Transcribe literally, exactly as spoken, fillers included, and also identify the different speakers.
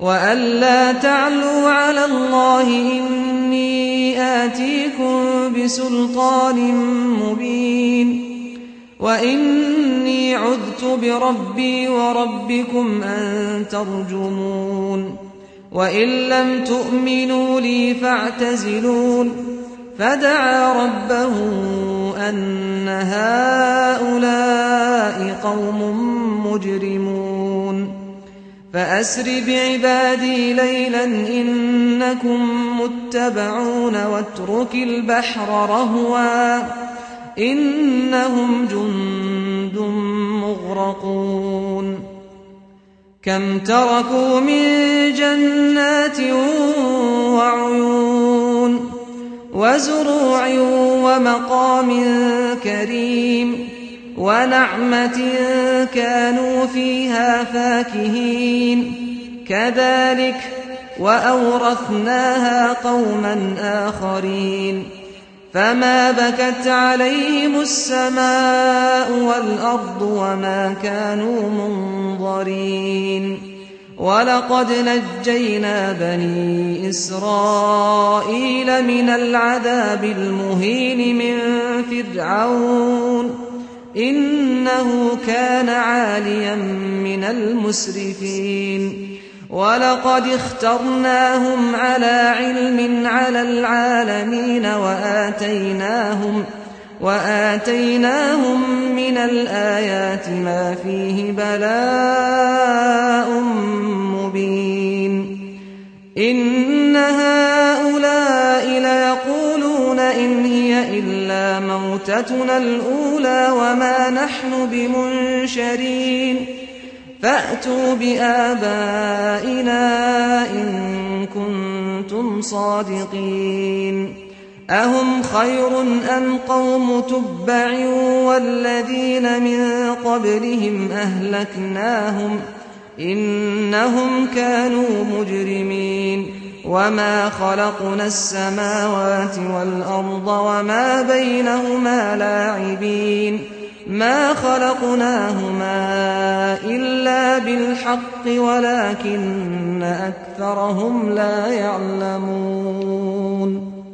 Speaker 1: وألا تعلوا على الله إني آتيكم بسلطان مبين وإني عذت بربي وربكم أن ترجمون وإن لم تؤمنوا لي فاعتزلون فدعا ربه أن هؤلاء قوم مجرمون فأسر بعبادي ليلا إنكم متبعون واترك البحر رهوا إنهم جند مغرقون كم تركوا من جنات وعيون وزروع ومقام كريم ونعمة كانوا فيها فاكهين كذلك وأورثناها قوما آخرين فما بكت عليهم السماء والأرض وما كانوا منظرين ولقد نجينا بني إسرائيل من العذاب المهين من فرعون إنه كان عاليا من المسرفين ولقد اخترناهم على علم على العالمين وآتيناهم, وآتيناهم من الآيات ما فيه بلاء مبين إن هؤلاء ليقولون إن هي إلا موتتنا الأولى وما نحن بمنشرين فأتوا بآبائنا إن كنتم صادقين أهم خير أم قوم تبع والذين من قبلهم أهلكناهم إنهم كانوا مجرمين وما خلقنا السماوات والأرض وما بينهما لاعبين ما خلقناهما إلا بالحق ولكن أكثرهم لا يعلمون